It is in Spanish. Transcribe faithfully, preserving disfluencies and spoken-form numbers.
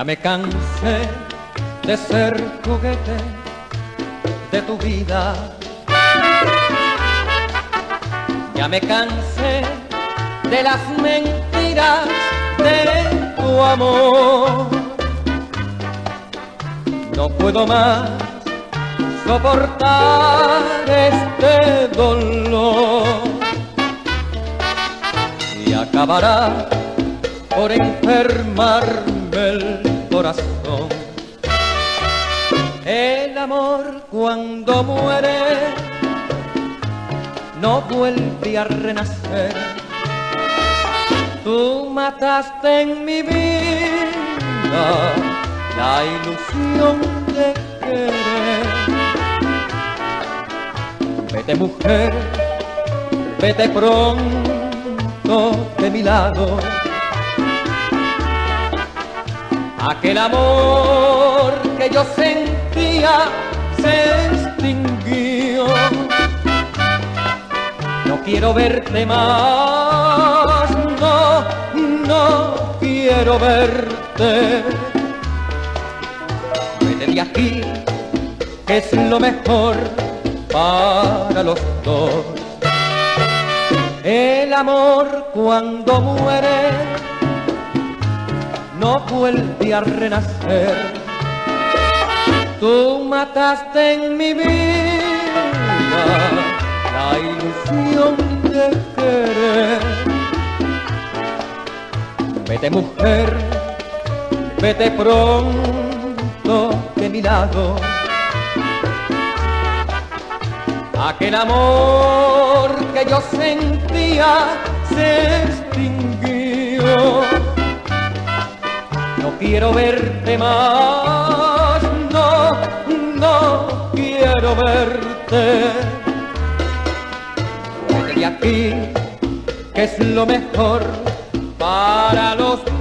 me cansé de ser juguete de tu vida. Ya me cansé de las mentiras de tu amor. No puedo más soportar este dolor y acabará por enfermarme el corazón. El amor cuando muere no vuelve a renacer. Tú mataste en mi vida la ilusión de querer. Vete, mujer, vete pronto de mi lado. Aquel amor que yo sentía se extinguió. No quiero verte más, no, no quiero verte. Vete de aquí, que es lo mejor para los dos. El amor cuando muere no vuelve a renacer. Tú mataste en mi vida la ilusión de querer. Vete, mujer, vete pronto de mi lado. Aquel amor que yo sentía se extinguió. No quiero verte más, no, no quiero verte. Vete de aquí, que es lo mejor para los